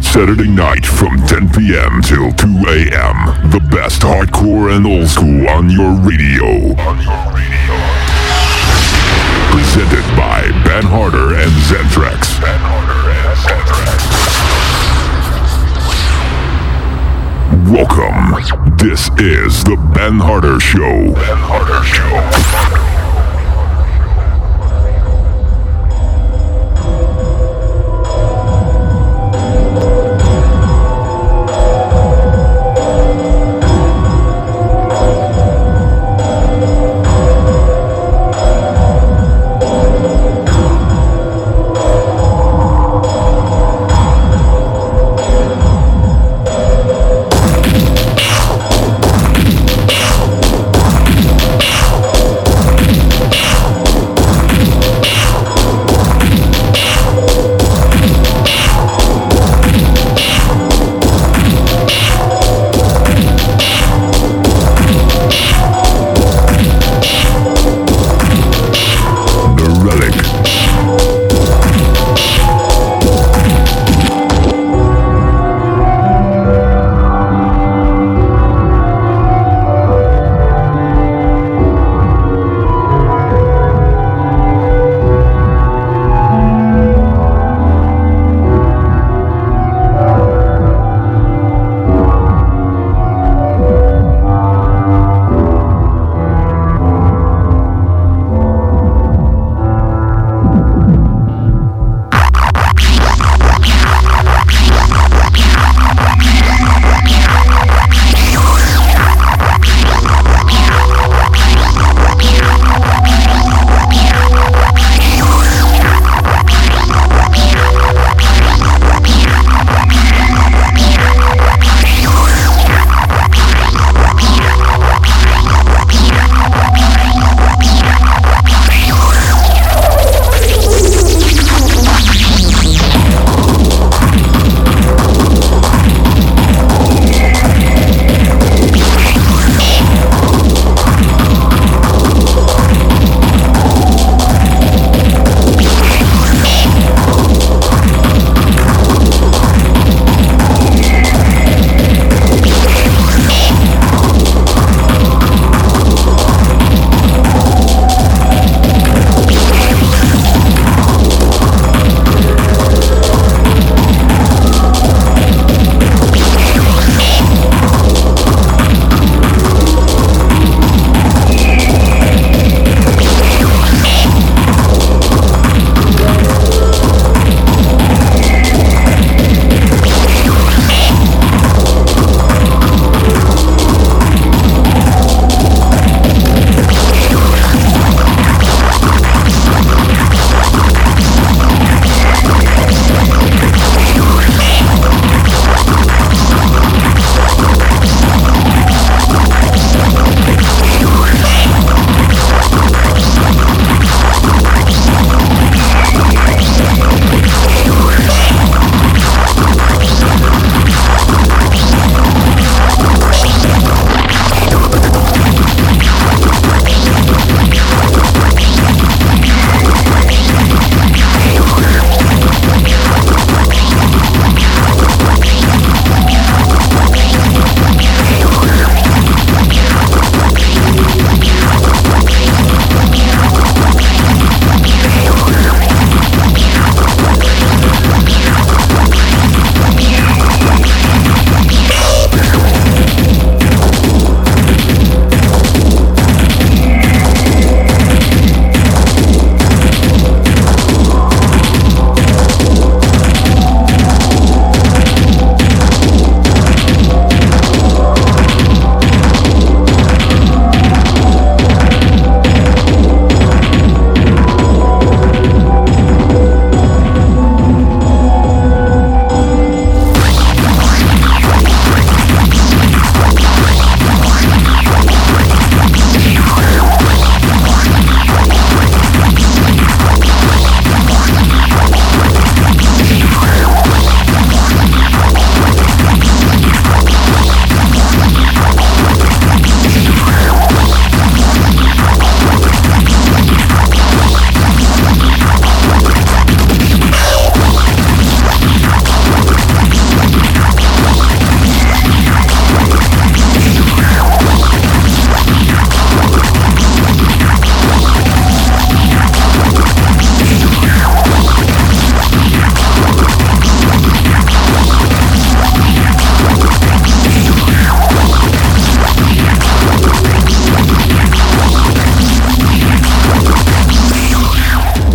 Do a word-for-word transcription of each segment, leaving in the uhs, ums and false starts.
Saturday night from ten p.m. till two a.m. The best hardcore and old school on your radio. On your radio. Presented by Ben Harder and Zentrax. Ben Harder and Zentrax. Welcome. This is the Ben Harder Show. Ben Harder Show.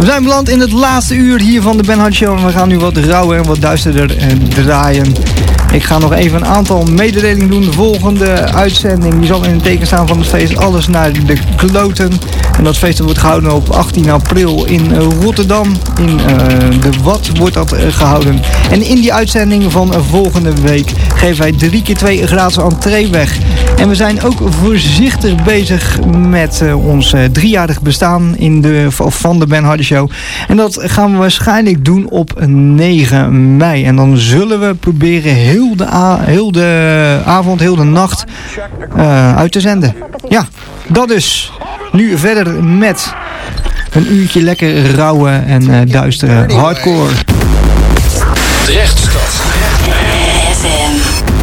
We zijn beland in het laatste uur hier van de Ben Hart Show. En we gaan nu wat rauwer en wat duisterder eh, draaien. Ik ga nog even een aantal mededelingen doen. De volgende uitzending die zal in het teken staan van het feest Alles naar de Kloten. En dat feest wordt gehouden op achttien april in uh, Rotterdam. In uh, de Wat wordt dat uh, gehouden. En in die uitzending van uh, volgende week geven wij drie keer twee gratis entree weg. En we zijn ook voorzichtig bezig met uh, ons uh, driejarig bestaan in de, van de Ben Hardy Show. En dat gaan we waarschijnlijk doen op negen mei. En dan zullen we proberen heel de, a- heel de avond, heel de nacht uh, uit te zenden. Ja, dat dus. Nu verder met een uurtje lekker rauwe en uh, duistere hardcore. Drechtstad. F M.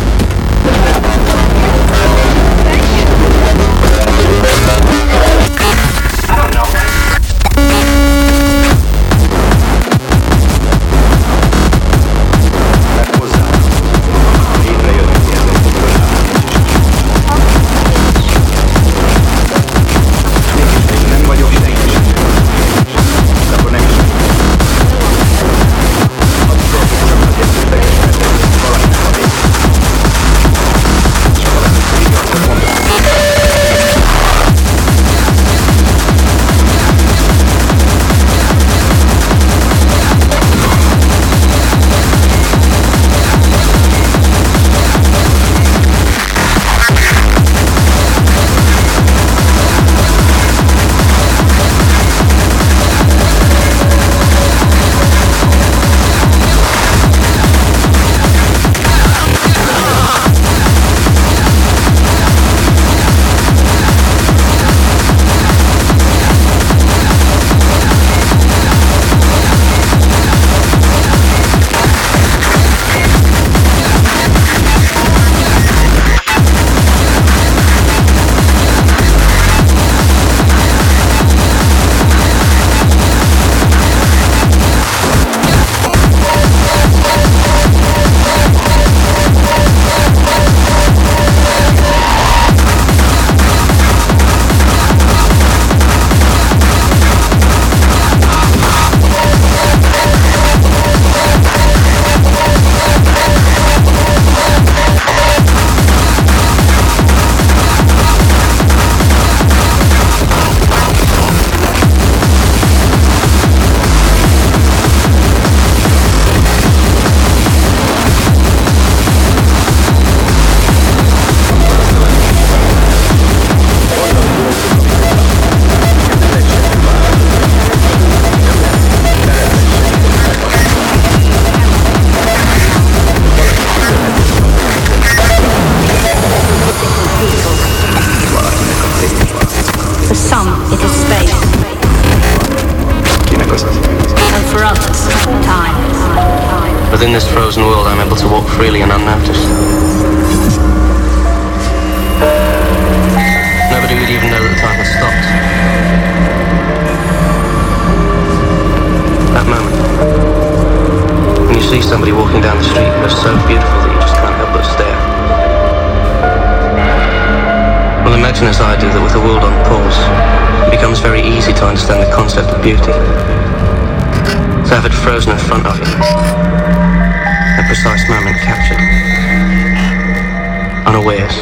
Within this frozen world, I'm able to walk freely and unnoticed. Nobody would even know that the time has stopped. That moment, when you see somebody walking down the street who is so beautiful that you just can't help but stare. Well, imagine as I do that with the world on pause, it becomes very easy to understand the concept of beauty. To have it frozen in front of you. A precise moment captured. Unawares.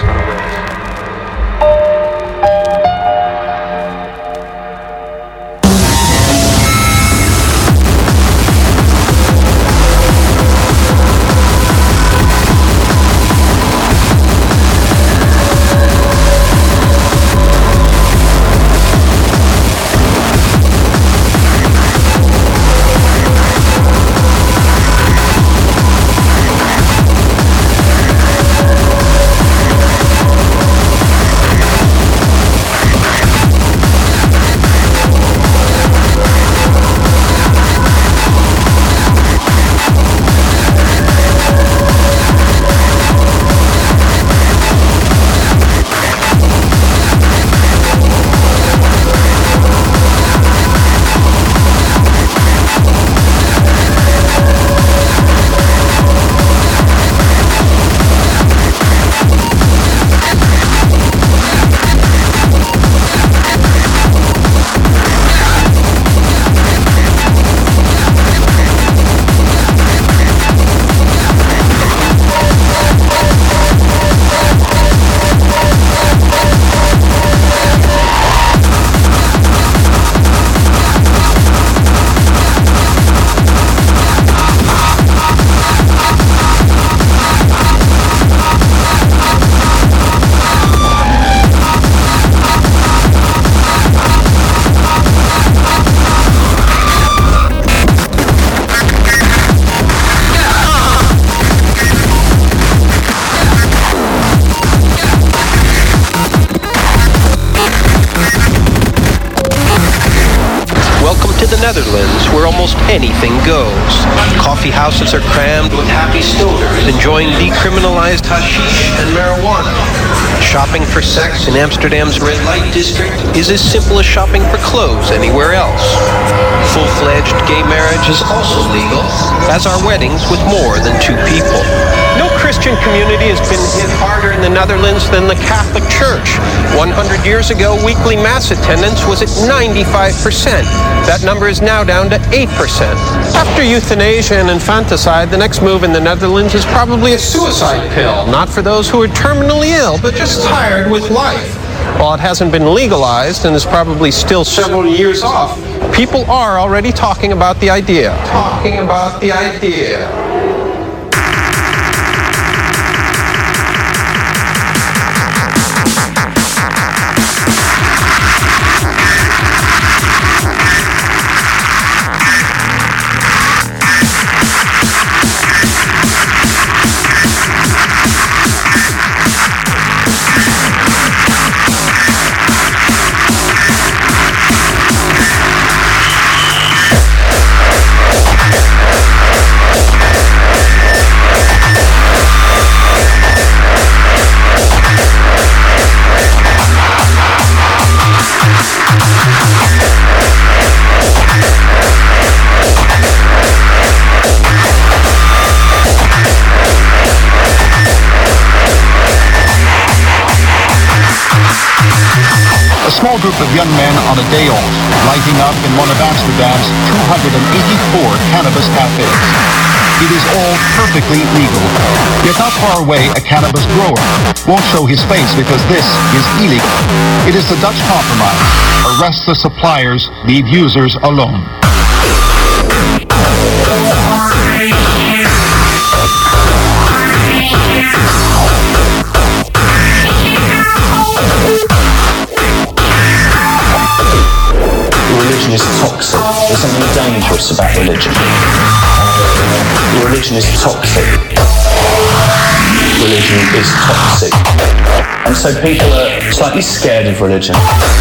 the Netherlands, where almost anything goes. Coffee houses are crammed with happy stoners enjoying decriminalized hashish and marijuana. Shopping for sex in Amsterdam's red light district is as simple as shopping for clothes anywhere else. Full-fledged gay marriage is also legal, as are weddings with more than two people. No Christian community has been hit harder in the Netherlands than the Catholic Church. one hundred years ago, weekly mass attendance was at ninety-five percent. That number is now down to eight percent. After euthanasia and infanticide, the next move in the Netherlands is probably a suicide pill. Not for those who are terminally ill, but just tired with life. While it hasn't been legalized and is probably still several years off, people are already talking about the idea. Talking about the idea. A small group of young men on a day off, lighting up in one of Amsterdam's two hundred eighty-four cannabis cafes. It is all perfectly legal. Yet not far away, a cannabis grower won't show his face because this is illegal. It is the Dutch compromise. Arrest the suppliers, leave users alone. Religion is toxic. There's something dangerous about religion. Religion is toxic. Religion is toxic. And so people are slightly scared of religion.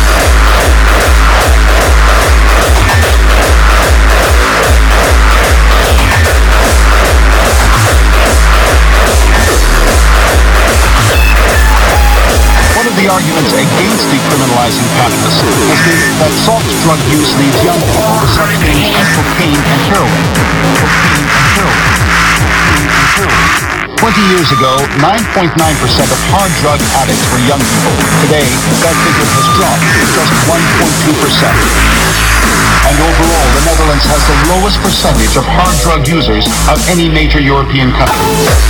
The arguments against decriminalizing cannabis has been that soft drug use leads young people to such things as cocaine and heroin. Cocaine and heroin. Cocaine and heroin. Twenty years ago, nine point nine percent of hard drug addicts were young people. Today, that figure has dropped to just one point two percent. And overall, the Netherlands has the lowest percentage of hard drug users of any major European country.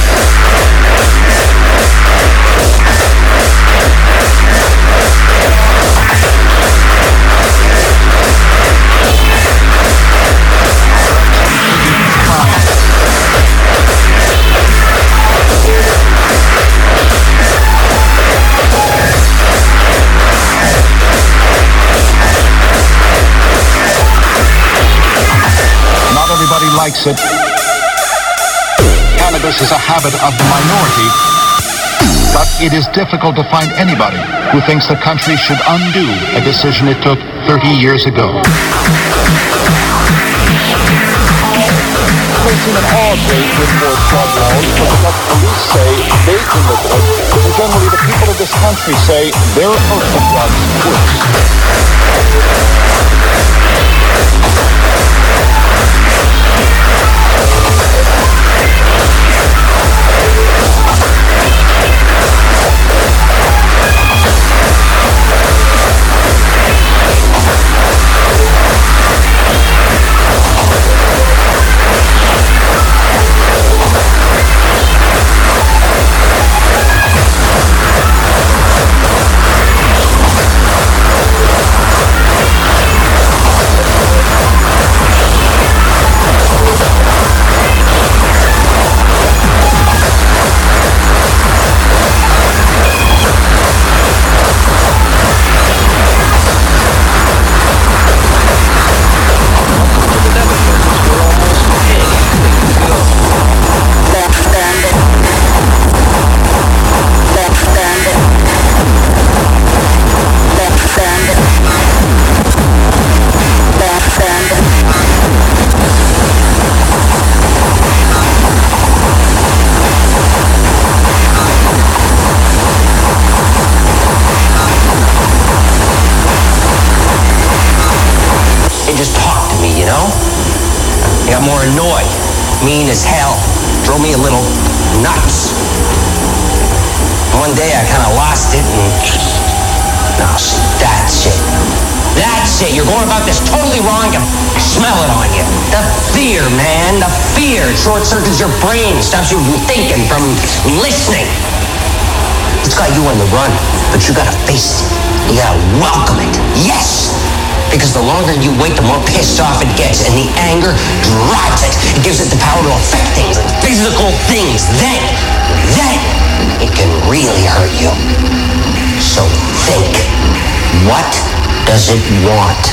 Likes it. Cannabis is a habit of the minority, but it is difficult to find anybody who thinks the country should undo a decision it took thirty years ago. Facing an odd rate with more drug laws, but what police say they can look at, and generally the people of this country say their approach to drugs works. I got more annoyed, mean as hell, drove me a little nuts. One day I kind of lost it and, now see, that's it. That's it. You're going about this totally wrong. I smell it on you. The fear, man. The fear. It short circuits your brain, stops you from thinking, from listening. It's got you on the run, but you gotta face it. You gotta welcome it. Yes! Because the longer you wait, the more pissed off it gets, and the anger drives it. It gives it the power to affect things, like physical things. Then, then, it can really hurt you. So think, what does it want?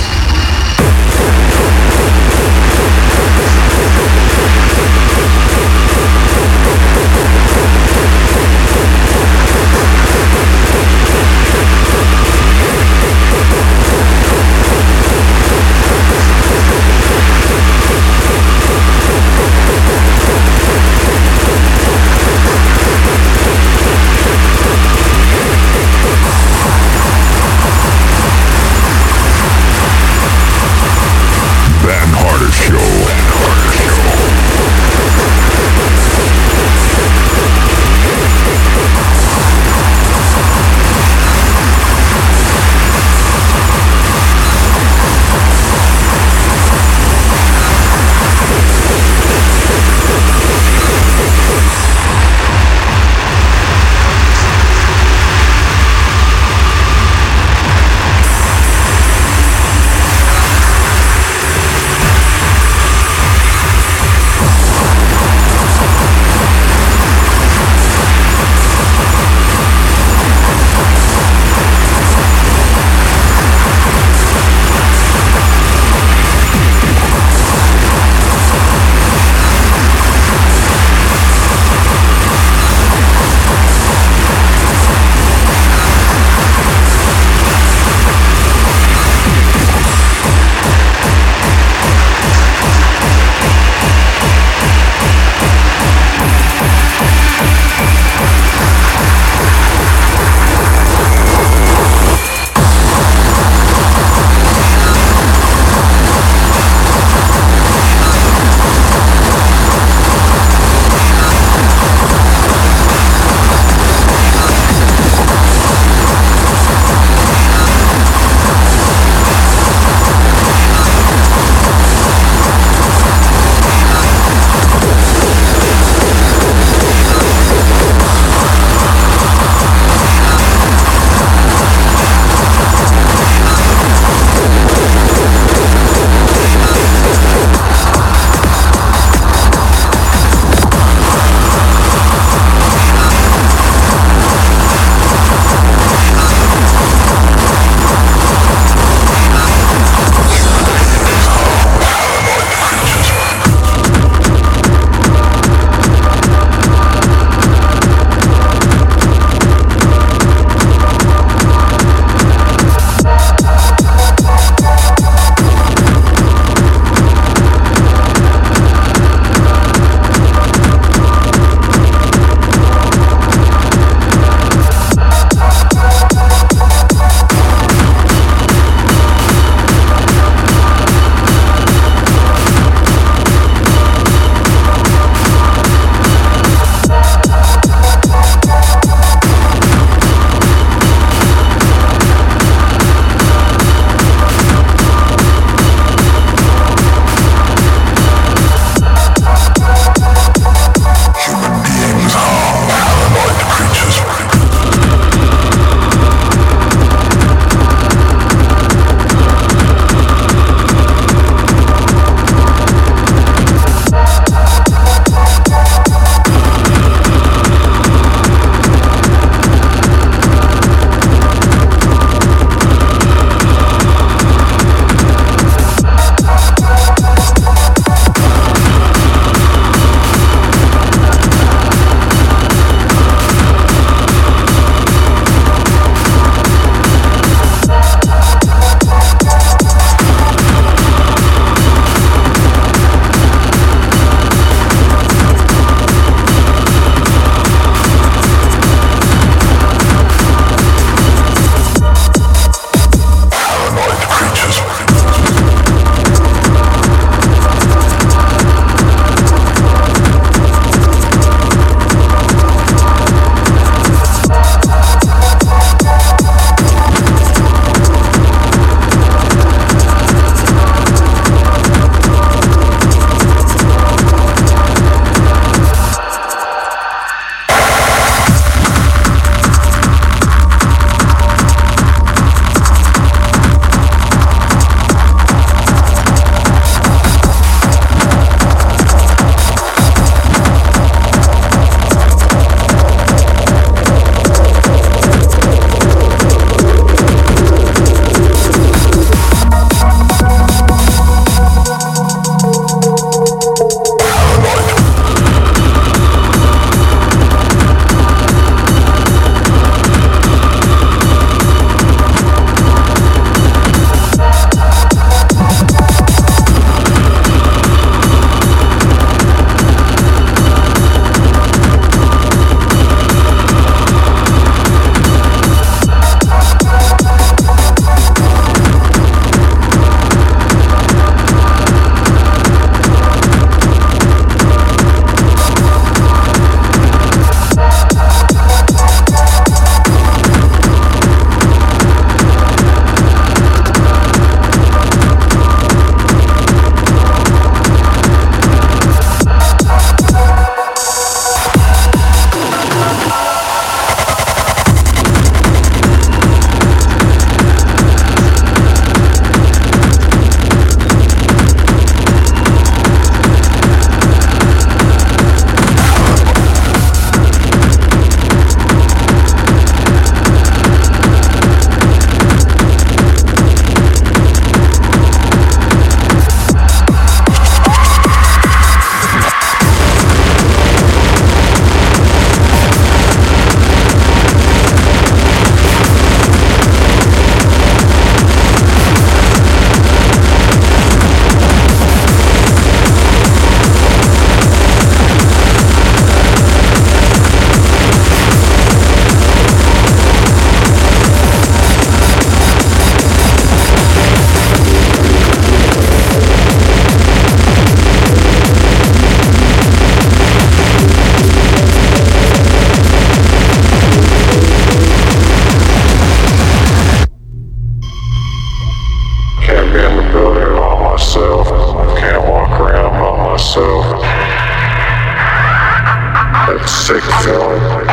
sick feeling.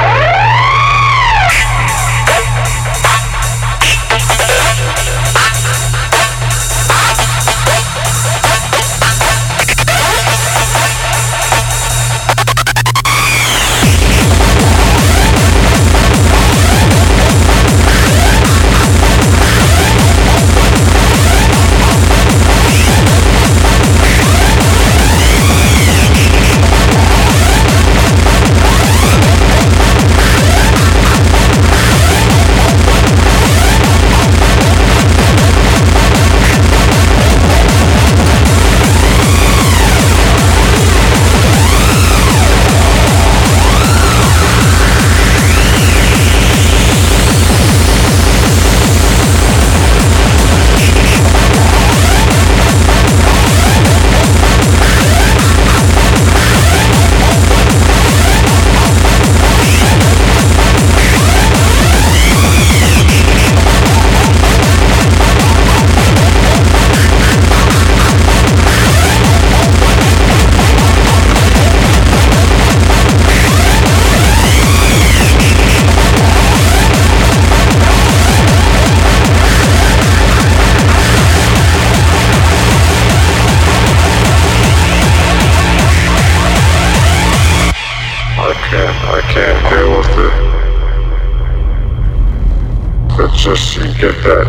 Just you get that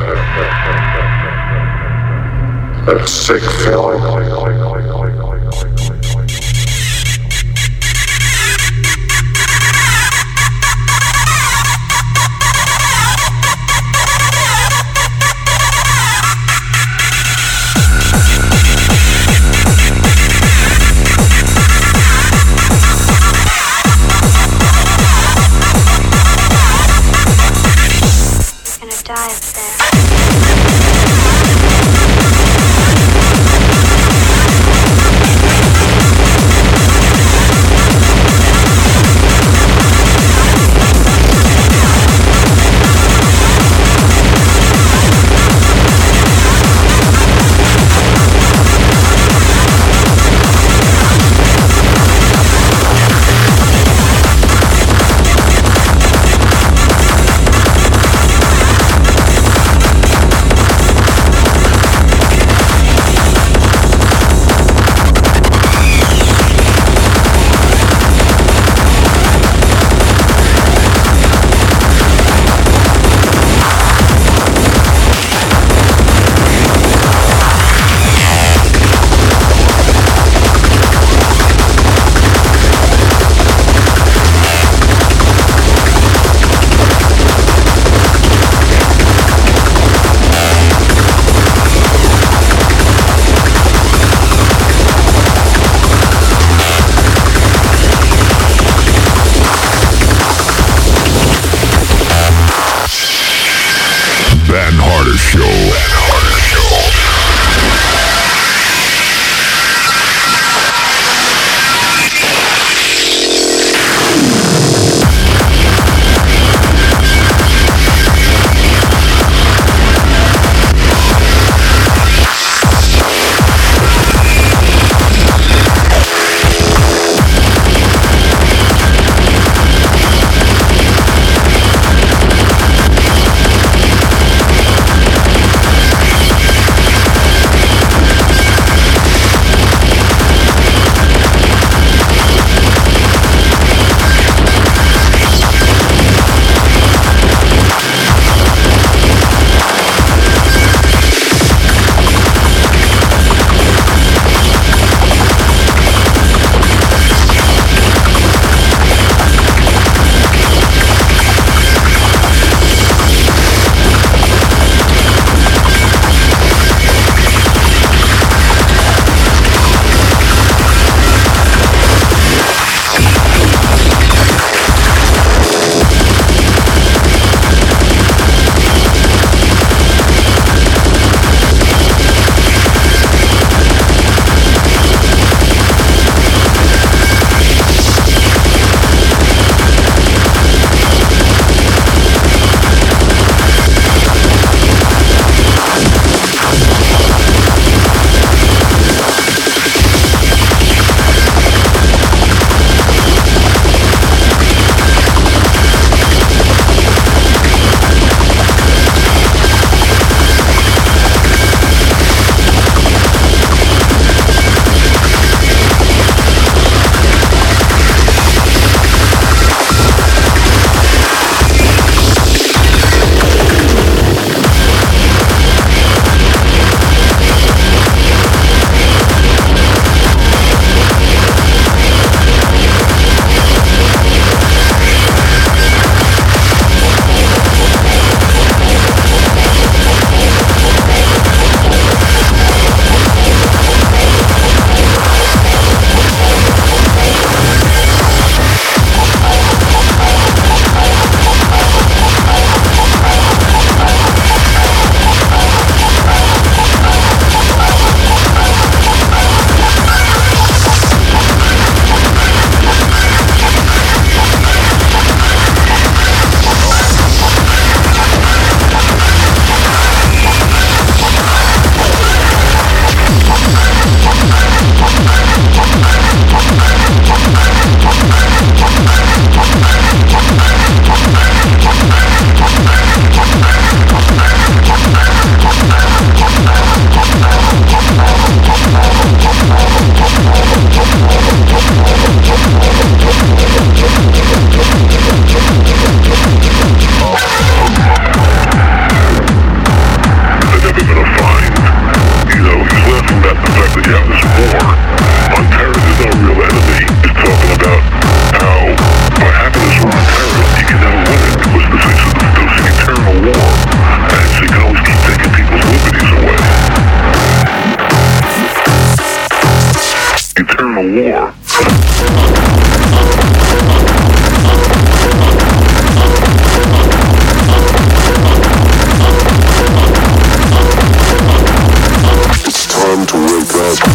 that sick feeling. Die up there. Eternal War. It's time to wake up.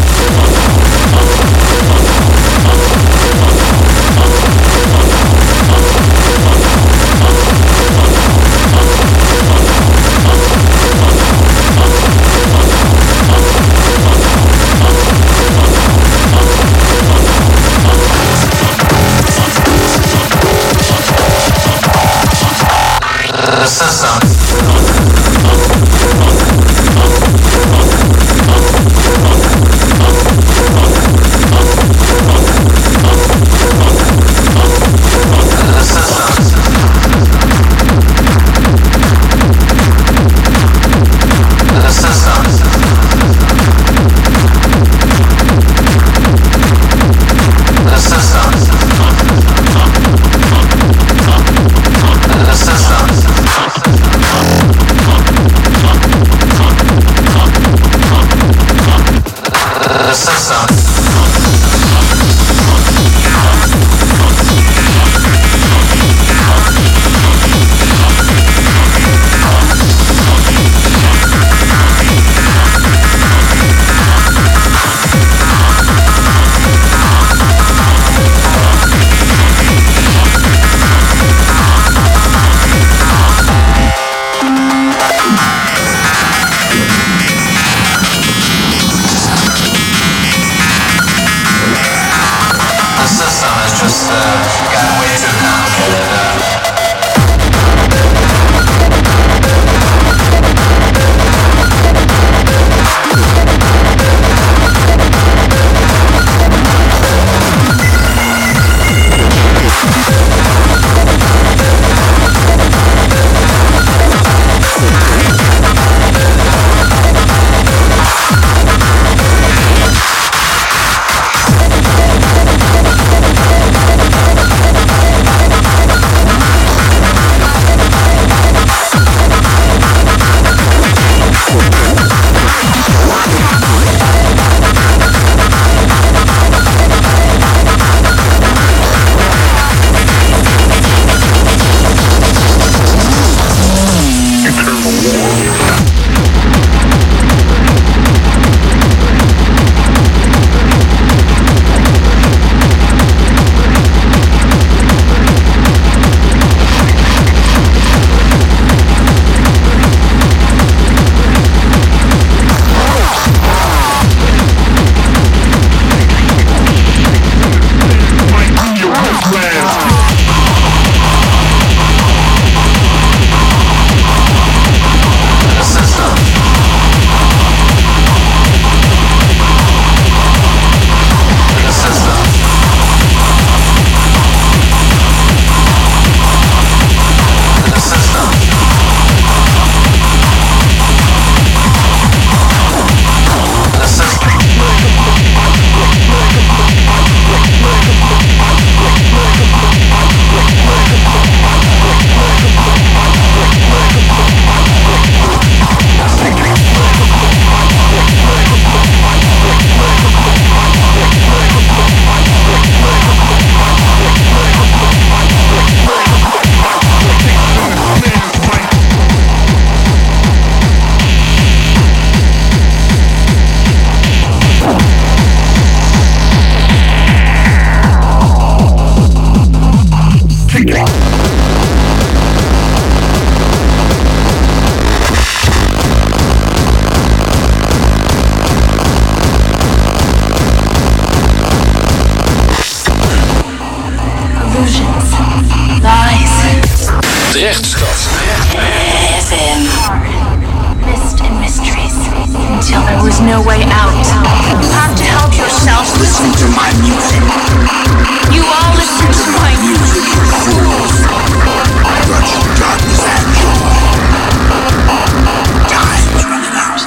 Rechtsstad. F M. Mist and mysteries until there was no way out. You have to help yourself. Listen to my music. You all listen to my music. Fools. Grudge to darkness and joy. Time's running out.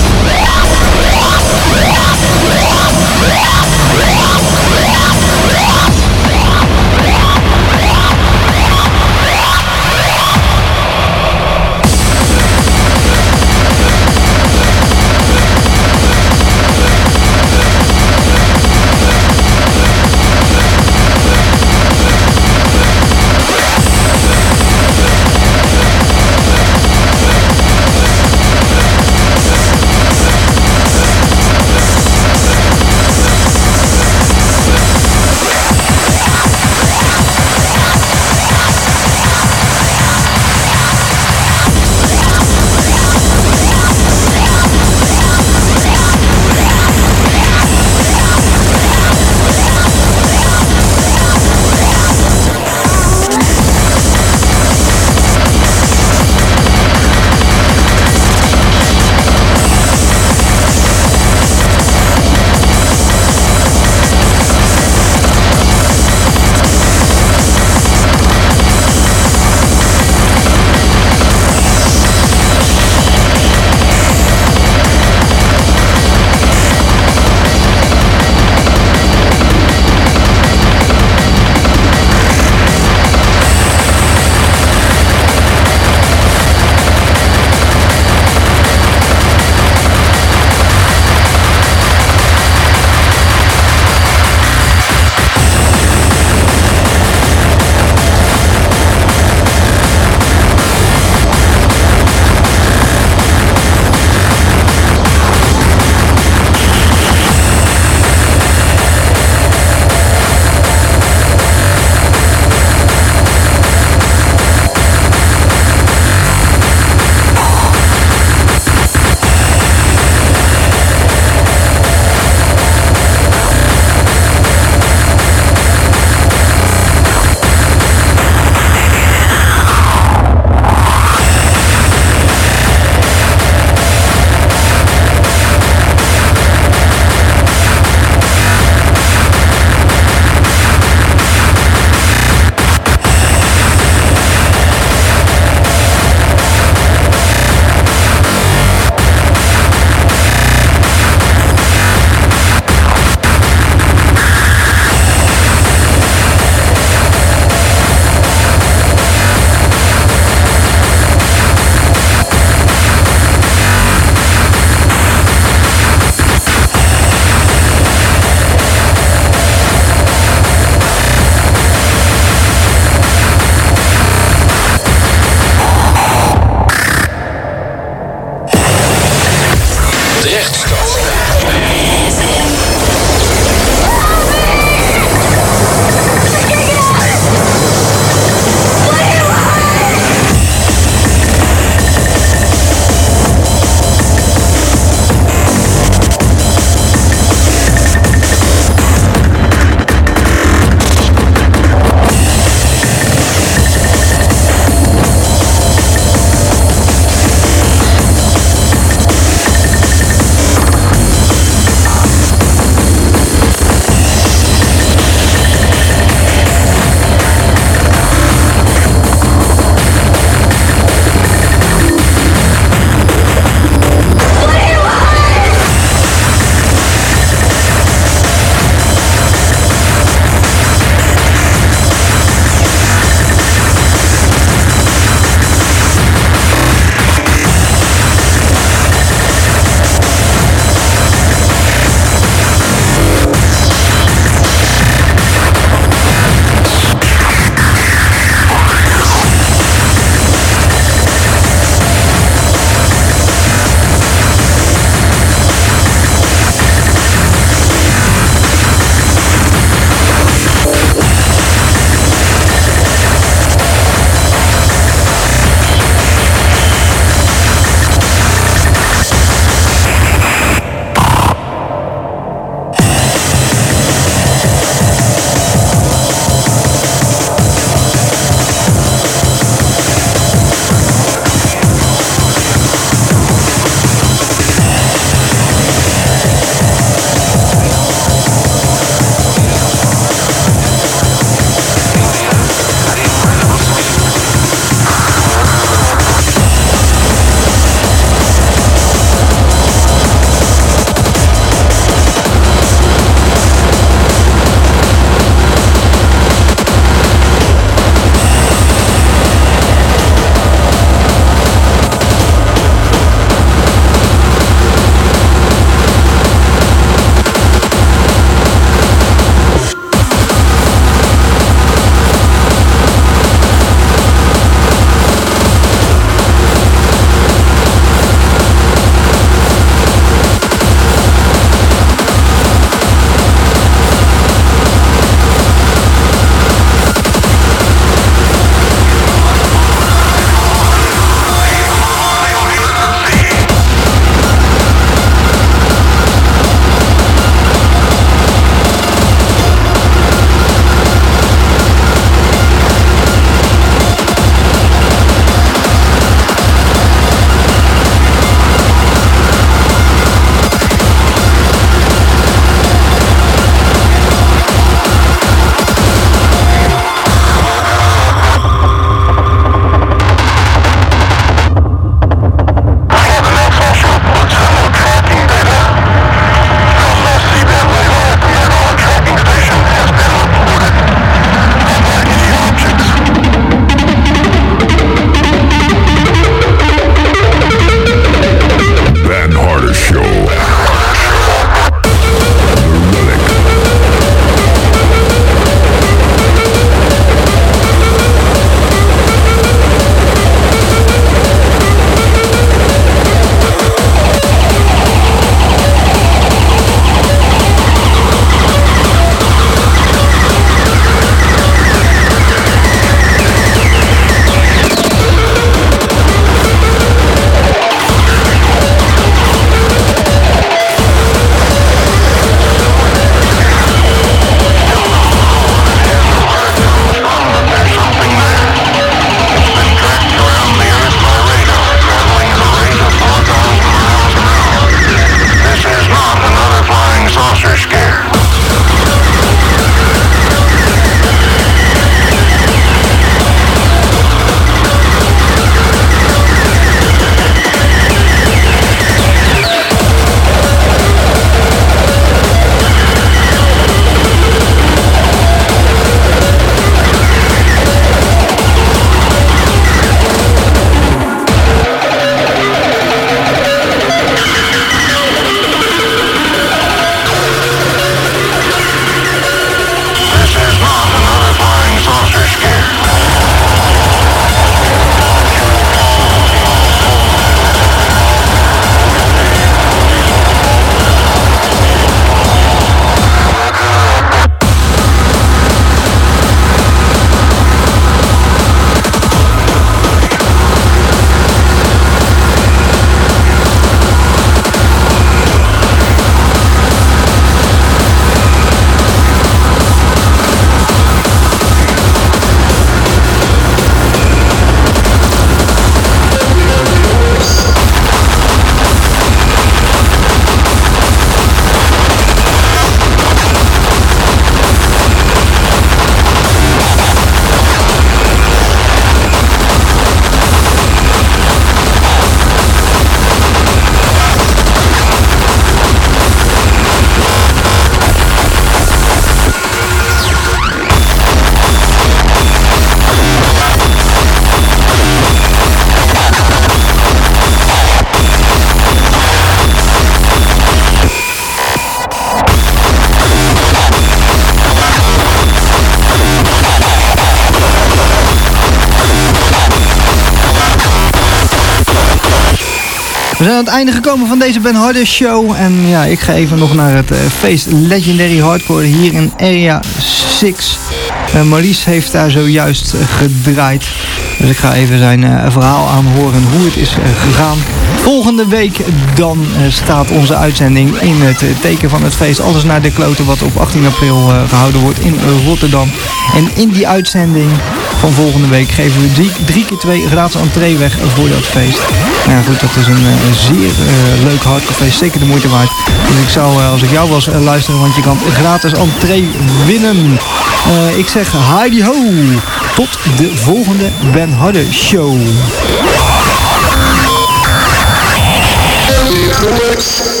We zijn aan het einde gekomen van deze Ben Harder show. En ja, ik ga even nog naar het uh, feest Legendary Hardcore hier in Area zes. Uh, Maurice heeft daar zojuist uh, gedraaid. Dus ik ga even zijn uh, verhaal aanhoren hoe het is uh, gegaan. Volgende week dan uh, staat onze uitzending in het uh, teken van het feest Alles naar de Kloten, wat op achttien april uh, gehouden wordt in uh, Rotterdam. En in die uitzending van volgende week geven we drie, drie keer twee gratis entree weg voor dat feest. Nou ja, goed, dat is een uh, zeer uh, leuk hardcore feest, zeker de moeite waard. Dus ik zou, uh, als ik jou was, uh, luisteren, want je kan gratis entree winnen. Uh, ik zeg heidi ho, tot de volgende Ben Harder show.